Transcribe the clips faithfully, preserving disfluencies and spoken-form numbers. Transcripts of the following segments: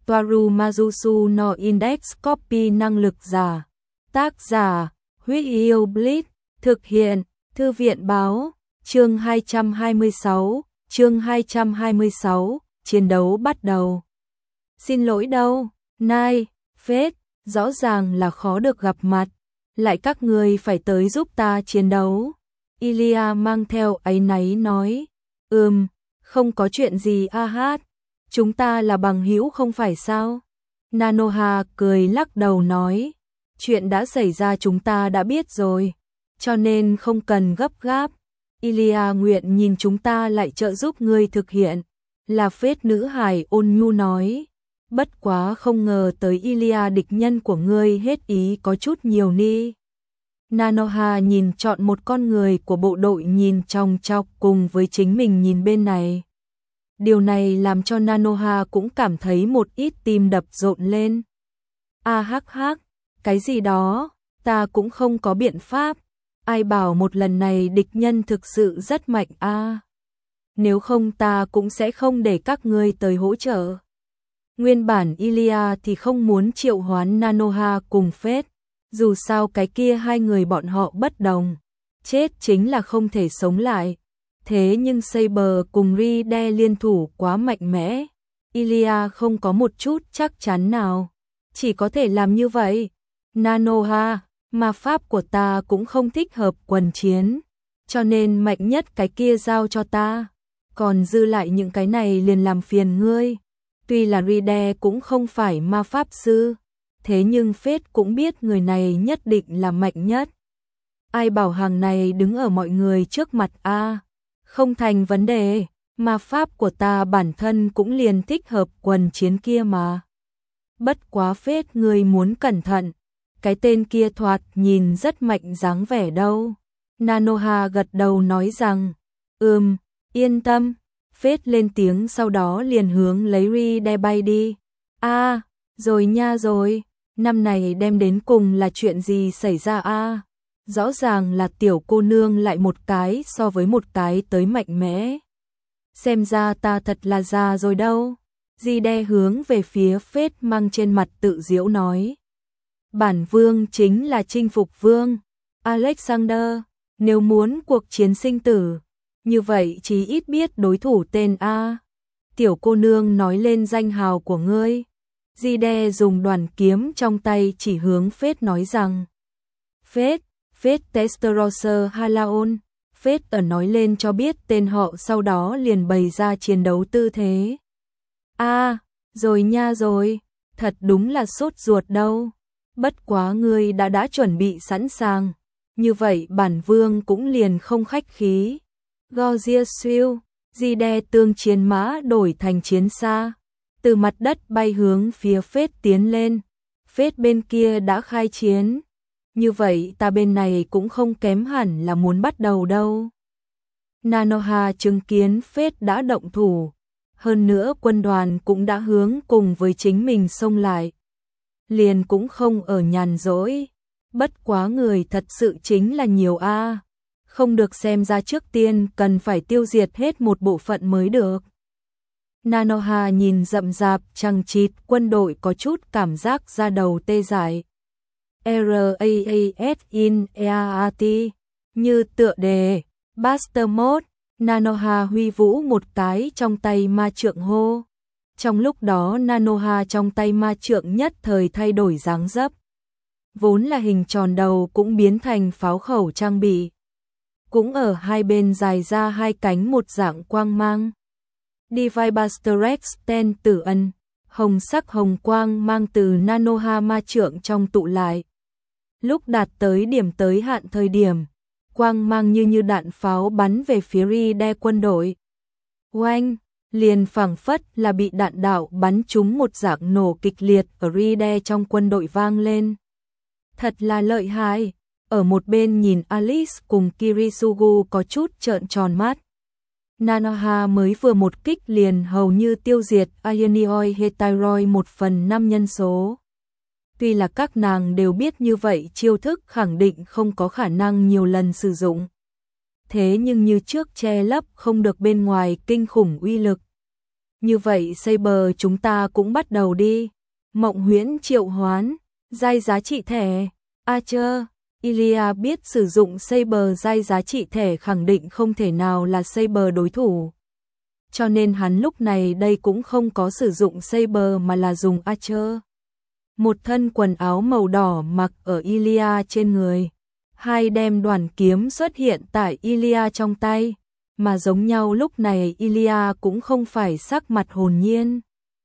Toaru Majusu no Index Copy năng lực giả. Tác giả, Huyết Yêu Blitz, thực hiện, Thư viện báo, chương hai trăm hai mươi sáu, chương hai trăm hai mươi sáu, chiến đấu bắt đầu. Xin lỗi đâu, Nai, Phết, rõ ràng là khó được gặp mặt, lại các người phải tới giúp ta chiến đấu. Ilya mang theo áy náy nói, ừm, không có chuyện gì a hát, chúng ta là bằng hữu không phải sao? Nanoha cười lắc đầu nói, chuyện đã xảy ra chúng ta đã biết rồi, cho nên không cần gấp gáp. Ilya nguyện nhìn chúng ta lại trợ giúp ngươi thực hiện, là Phết nữ hài ôn nhu nói. Bất quá không ngờ tới Ilya địch nhân của ngươi hết ý có chút nhiều ni. Nanoha nhìn chọn một con người của bộ đội nhìn chòng chọc cùng với chính mình nhìn bên này. Điều này làm cho Nanoha cũng cảm thấy một ít tim đập rộn lên. A hắc hắc, cái gì đó, ta cũng không có biện pháp. Ai bảo một lần này địch nhân thực sự rất mạnh a. À. Nếu không ta cũng sẽ không để các ngươi tới hỗ trợ. Nguyên bản Ilya thì không muốn triệu hoán Nanoha cùng Phết, dù sao cái kia hai người bọn họ bất đồng, chết chính là không thể sống lại. Thế nhưng Saber cùng Ride liên thủ quá mạnh mẽ, Ilya không có một chút chắc chắn nào, chỉ có thể làm như vậy. Nanoha, ma pháp của ta cũng không thích hợp quần chiến, cho nên mạnh nhất cái kia giao cho ta, còn dư lại những cái này liền làm phiền ngươi. Tuy là Ride cũng không phải ma pháp sư, thế nhưng Phết cũng biết người này nhất định là mạnh nhất. Ai bảo hàng này đứng ở mọi người trước mặt a? À, không thành vấn đề, ma pháp của ta bản thân cũng liền thích hợp quần chiến kia mà. Bất quá Phết ngươi muốn cẩn thận, cái tên kia thoạt nhìn rất mạnh dáng vẻ đâu. Nanoha gật đầu nói rằng, ừm, yên tâm. Phết lên tiếng sau đó liền hướng lấy Ride bay đi. A, à, rồi nha rồi, năm này đem đến cùng là chuyện gì xảy ra a? À? Rõ ràng là tiểu cô nương lại một cái so với một cái tới mạnh mẽ. Xem ra ta thật là già rồi đâu. Ride hướng về phía Phết mang trên mặt tự giễu nói. Bản vương chính là chinh phục vương. Alexander, nếu muốn cuộc chiến sinh tử, như vậy chí ít biết đối thủ tên A. Tiểu cô nương nói lên danh hào của ngươi. Ride dùng đoàn kiếm trong tay chỉ hướng Phết nói rằng. Phết, Phết Testarossa Halaon. Phết ở nói lên cho biết tên họ sau đó liền bày ra chiến đấu tư thế. A, à, rồi nha rồi, thật đúng là sốt ruột đâu. Bất quá ngươi đã đã chuẩn bị sẵn sàng. Như vậy bản vương cũng liền không khách khí. Gorgia siêu, Ride tương chiến mã đổi thành chiến xa, từ mặt đất bay hướng phía Phết tiến lên. Phết bên kia đã khai chiến, như vậy ta bên này cũng không kém hẳn là muốn bắt đầu đâu. Nanoha chứng kiến Phết đã động thủ, hơn nữa quân đoàn cũng đã hướng cùng với chính mình xông lại. Liền cũng không ở nhàn rỗi, bất quá người thật sự chính là nhiều a. À. Không được, xem ra trước tiên cần phải tiêu diệt hết một bộ phận mới được. Nanoha nhìn rậm rạp chằng chịt quân đội có chút cảm giác da đầu tê dại. R A A S in E A T như tựa đề, Buster Mode, Nanoha huy vũ một cái trong tay ma trượng hô. Trong lúc đó Nanoha trong tay ma trượng nhất thời thay đổi dáng dấp. Vốn là hình tròn đầu cũng biến thành pháo khẩu trang bị. Cũng ở hai bên dài ra hai cánh một dạng quang mang. Divine Buster Rex ten tử ân, hồng sắc hồng quang mang từ Nanoha ma trượng trong tụ lại. Lúc đạt tới điểm tới hạn thời điểm, quang mang như như đạn pháo bắn về phía Ride quân đội. Oanh, liền phảng phất là bị đạn đạo bắn trúng một dạng nổ kịch liệt ở Ride trong quân đội vang lên. Thật là lợi hại. Ở một bên nhìn Alice cùng Kirisugu có chút trợn tròn mắt. Nanoha mới vừa một kích liền hầu như tiêu diệt Ionioi Hetyroi một phần năm nhân số. Tuy là các nàng đều biết như vậy chiêu thức khẳng định không có khả năng nhiều lần sử dụng. Thế nhưng như trước che lấp không được bên ngoài kinh khủng uy lực. Như vậy Saber chúng ta cũng bắt đầu đi. Mộng huyễn triệu hoán, giai giá trị thẻ, Archer. Ilya biết sử dụng Saber giai giá trị thẻ khẳng định không thể nào là Saber đối thủ. Cho nên hắn lúc này đây cũng không có sử dụng Saber mà là dùng Archer. Một thân quần áo màu đỏ mặc ở Ilya trên người. Hai đem đoàn kiếm xuất hiện tại Ilya trong tay. Mà giống nhau lúc này Ilya cũng không phải sắc mặt hồn nhiên.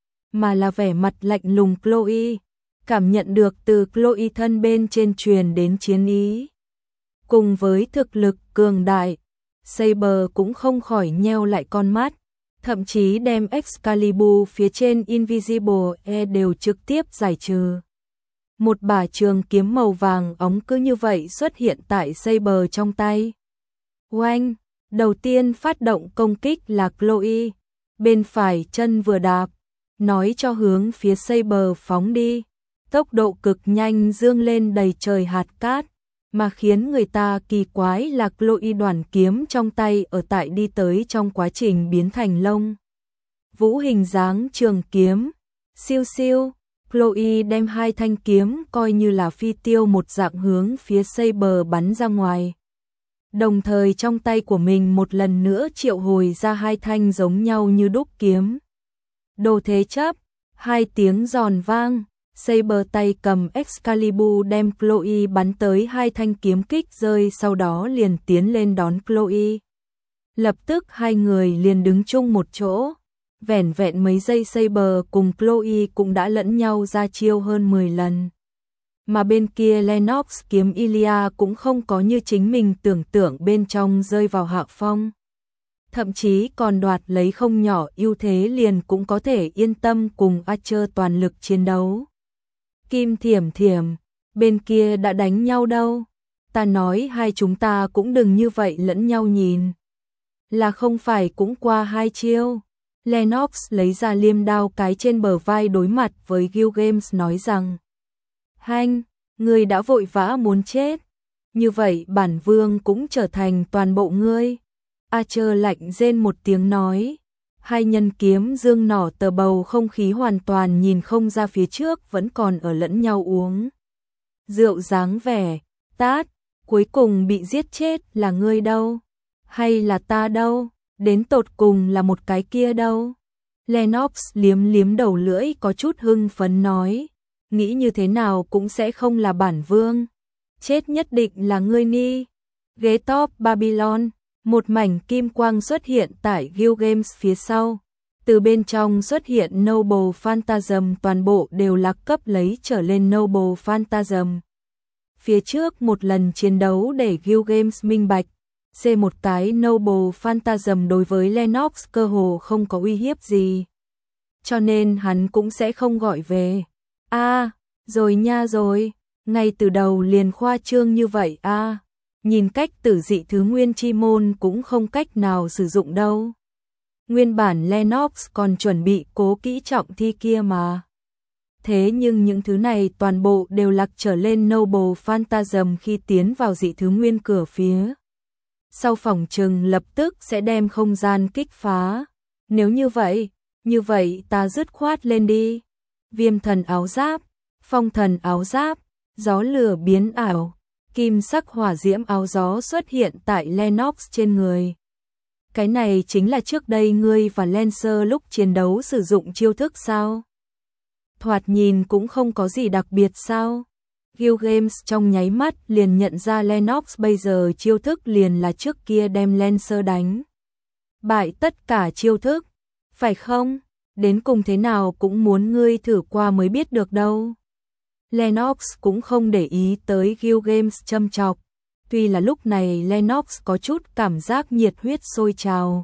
Mà là vẻ mặt lạnh lùng Chloe. Cảm nhận được từ Chloe thân bên trên truyền đến chiến ý. Cùng với thực lực cường đại, Saber cũng không khỏi nheo lại con mắt. Thậm chí đem Excalibur phía trên Invisible E đều trực tiếp giải trừ. Một bả trường kiếm màu vàng óng cứ như vậy xuất hiện tại Saber trong tay. Oanh! Đầu tiên phát động công kích là Chloe. Bên phải chân vừa đạp, nói cho hướng phía Saber phóng đi. Tốc độ cực nhanh dương lên đầy trời hạt cát. Mà khiến người ta kỳ quái là Chloe đoàn kiếm trong tay ở tại đi tới trong quá trình biến thành lông vũ hình dáng trường kiếm. Siêu siêu, Chloe đem hai thanh kiếm coi như là phi tiêu một dạng hướng phía Saber bắn ra ngoài. Đồng thời trong tay của mình một lần nữa triệu hồi ra hai thanh giống nhau như đúc kiếm. Đồ thế chấp, hai tiếng giòn vang. Saber tay cầm Excalibur đem Chloe bắn tới hai thanh kiếm kích rơi, sau đó liền tiến lên đón Chloe. Lập tức hai người liền đứng chung một chỗ. Vẻn vẹn mấy giây Saber cùng Chloe cũng đã lẫn nhau ra chiêu hơn mười lần. Mà bên kia Lennox kiếm Ilya cũng không có như chính mình tưởng tượng bên trong rơi vào hạ phong. Thậm chí còn đoạt lấy không nhỏ ưu thế, liền cũng có thể yên tâm cùng Archer toàn lực chiến đấu. Kim Thiểm Thiểm, bên kia đã đánh nhau đâu. Ta nói hai chúng ta cũng đừng như vậy lẫn nhau nhìn. Là không phải cũng qua hai chiêu. Lennox lấy ra liêm đao cái trên bờ vai đối mặt với Gilgamesh nói rằng: Hanh, ngươi đã vội vã muốn chết. Như vậy bản vương cũng trở thành toàn bộ ngươi. Archer lạnh rên một tiếng nói. Hai nhân kiếm dương nỏ tờ bầu không khí hoàn toàn nhìn không ra phía trước vẫn còn ở lẫn nhau uống rượu dáng vẻ. Tát, cuối cùng bị giết chết là ngươi đâu? Hay là ta đâu? Đến tột cùng là một cái kia đâu? Lennox liếm liếm đầu lưỡi có chút hưng phấn nói. Nghĩ như thế nào cũng sẽ không là bản vương. Chết nhất định là ngươi ni. Ghế top Babylon. Một mảnh kim quang xuất hiện tại Gilgamesh phía sau. Từ bên trong xuất hiện Noble Phantasm, toàn bộ đều là cấp lấy trở lên Noble Phantasm. Phía trước một lần chiến đấu để Gilgamesh minh bạch, C một cái Noble Phantasm đối với Lennox cơ hồ không có uy hiếp gì. Cho nên hắn cũng sẽ không gọi về. A, à, rồi nha rồi, ngay từ đầu liền khoa trương như vậy a. À. Nhìn cách tử dị thứ nguyên chi môn cũng không cách nào sử dụng đâu. Nguyên bản Lennox còn chuẩn bị cố kỹ trọng thi kia mà. Thế nhưng những thứ này toàn bộ đều lạc trở lên Noble Phantasm khi tiến vào dị thứ nguyên cửa phía. Sau phòng trừng lập tức sẽ đem không gian kích phá. Nếu như vậy, như vậy ta dứt khoát lên đi. Viêm thần áo giáp, phong thần áo giáp, gió lửa biến ảo. Kim sắc hỏa diễm áo gió xuất hiện tại Lennox trên người. Cái này chính là trước đây ngươi và Lancer lúc chiến đấu sử dụng chiêu thức sao? Thoạt nhìn cũng không có gì đặc biệt sao? Gilgamesh trong nháy mắt liền nhận ra Lennox bây giờ chiêu thức liền là trước kia đem Lancer đánh bại tất cả chiêu thức. Phải không? Đến cùng thế nào cũng muốn ngươi thử qua mới biết được đâu. Lennox cũng không để ý tới Gilgamesh châm chọc. Tuy là lúc này Lennox có chút cảm giác nhiệt huyết sôi trào.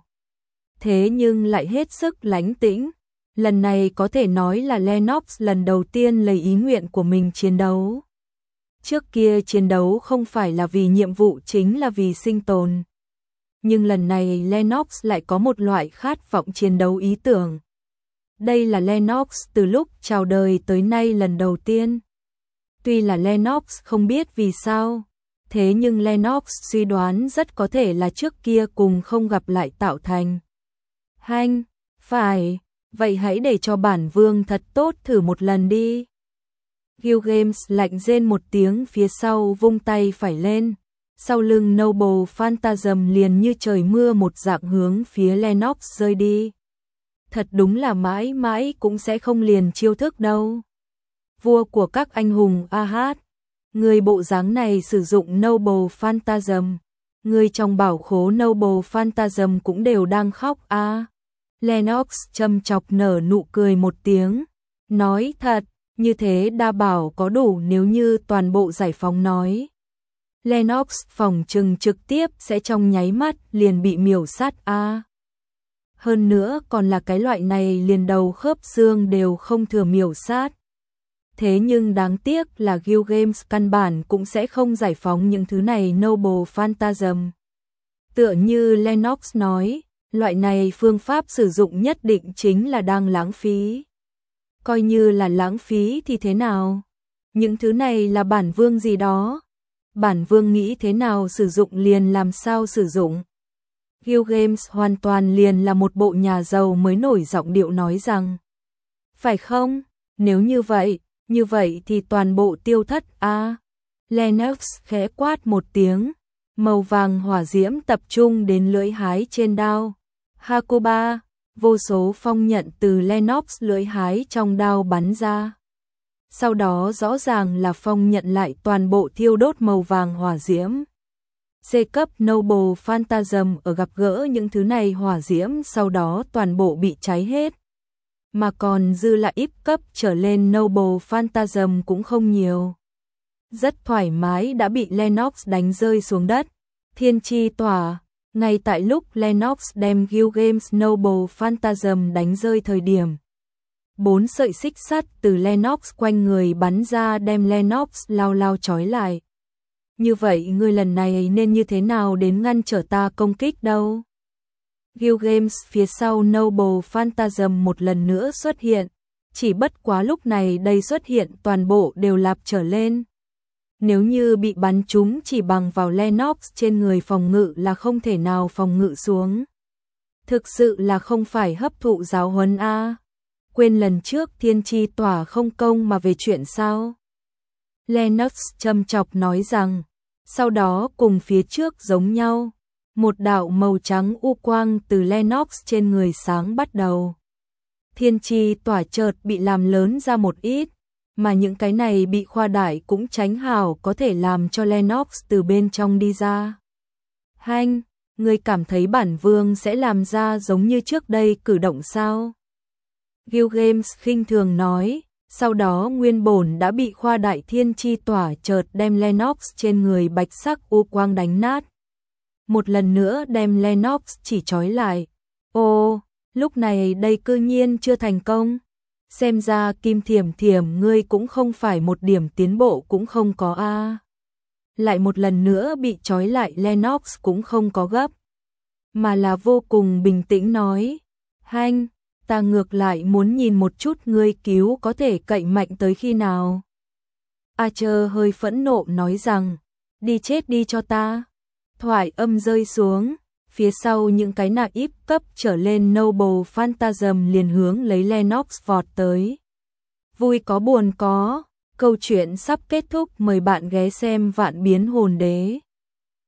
Thế nhưng lại hết sức lánh tĩnh. Lần này có thể nói là Lennox lần đầu tiên lấy ý nguyện của mình chiến đấu. Trước kia chiến đấu không phải là vì nhiệm vụ chính là vì sinh tồn. Nhưng lần này Lennox lại có một loại khát vọng chiến đấu ý tưởng. Đây là Lennox từ lúc chào đời tới nay lần đầu tiên. Tuy là Lennox không biết vì sao, thế nhưng Lennox suy đoán rất có thể là trước kia cùng không gặp lại tạo thành. Hanh, phải, Vậy hãy để cho bản vương thật tốt thử một lần đi. Gilgamesh lạnh rên một tiếng phía sau vung tay phải lên. Sau lưng Noble Phantasm liền như trời mưa một dạng hướng phía Lennox rơi đi. Thật đúng là mãi mãi cũng sẽ không liền chiêu thức đâu. Vua của các anh hùng Ahad, người bộ dáng này sử dụng Noble Phantasm, người trong bảo khố Noble Phantasm cũng đều đang khóc a. À. Lennox châm chọc nở nụ cười một tiếng, nói thật, như thế đa bảo có đủ nếu như toàn bộ giải phóng nói. Lennox phòng trừng trực tiếp sẽ trong nháy mắt liền bị miểu sát a. À. Hơn nữa còn là cái loại này liền đầu khớp xương đều không thừa miểu sát. Thế nhưng đáng tiếc là Gilgamesh căn bản cũng sẽ không giải phóng những thứ này Noble Phantasm. Tựa như Lennox nói, loại này phương pháp sử dụng nhất định chính là đang lãng phí. Coi như là lãng phí thì thế nào? Những thứ này là bản vương gì đó. Bản vương nghĩ thế nào sử dụng liền làm sao sử dụng. Gilgamesh hoàn toàn liền là một bộ nhà giàu mới nổi giọng điệu nói rằng. Phải không? Nếu như vậy, như vậy thì toàn bộ tiêu thất a. À. Lennox khẽ quát một tiếng, màu vàng hỏa diễm tập trung đến lưỡi hái trên đao. Hakoba, vô số phong nhận từ Lennox lưỡi hái trong đao bắn ra. Sau đó rõ ràng là phong nhận lại toàn bộ thiêu đốt màu vàng hỏa diễm. C cấp Noble Phantasm ở gặp gỡ những thứ này hỏa diễm sau đó toàn bộ bị cháy hết. Mà còn dư lại ít cấp trở lên Noble Phantasm cũng không nhiều. Rất thoải mái đã bị Lennox đánh rơi xuống đất. Thiên chi tỏa, ngay tại lúc Lennox đem Gilgamesh Noble Phantasm đánh rơi thời điểm. Bốn sợi xích sắt từ Lennox quanh người bắn ra đem Lennox lao lao trói lại. Như vậy ngươi lần này nên như thế nào đến ngăn trở ta công kích đâu? Gilgamesh phía sau Noble Phantasm một lần nữa xuất hiện, chỉ bất quá lúc này đây xuất hiện toàn bộ đều lạp trở lên. Nếu như bị bắn trúng chỉ bằng vào Lennox trên người phòng ngự là không thể nào phòng ngự xuống. Thực sự là không phải hấp thụ giáo huấn a. Quên lần trước thiên chi tỏa không công mà về chuyện sao? Lennox châm chọc nói rằng, sau đó cùng phía trước giống nhau. Một đạo màu trắng u quang từ Lennox trên người sáng bắt đầu. Thiên chi tỏa chợt bị làm lớn ra một ít, mà những cái này bị khoa đại cũng tránh hảo có thể làm cho Lennox từ bên trong đi ra. Hanh, ngươi cảm thấy bản vương sẽ làm ra giống như trước đây cử động sao? Gilgamesh khinh thường nói, sau đó nguyên bổn đã bị khoa đại thiên chi tỏa chợt đem Lennox trên người bạch sắc u quang đánh nát. Một lần nữa đem Lennox chỉ trói lại. Ô, lúc này đây cư nhiên chưa thành công. Xem ra Kim Thiểm Thiểm ngươi cũng không phải một điểm tiến bộ cũng không có a. À. Lại một lần nữa bị trói lại Lennox cũng không có gấp. Mà là vô cùng bình tĩnh nói. Hanh, ta ngược lại muốn nhìn một chút ngươi cứu có thể cậy mạnh tới khi nào. Archer hơi phẫn nộ nói rằng. Đi chết đi cho ta. Thoại âm rơi xuống, phía sau những cái nạ íp cấp trở lên Noble Phantasm liền hướng lấy Lennox vọt tới. Vui có buồn có, câu chuyện sắp kết thúc, mời bạn ghé xem Vạn Biến Hồn Đế.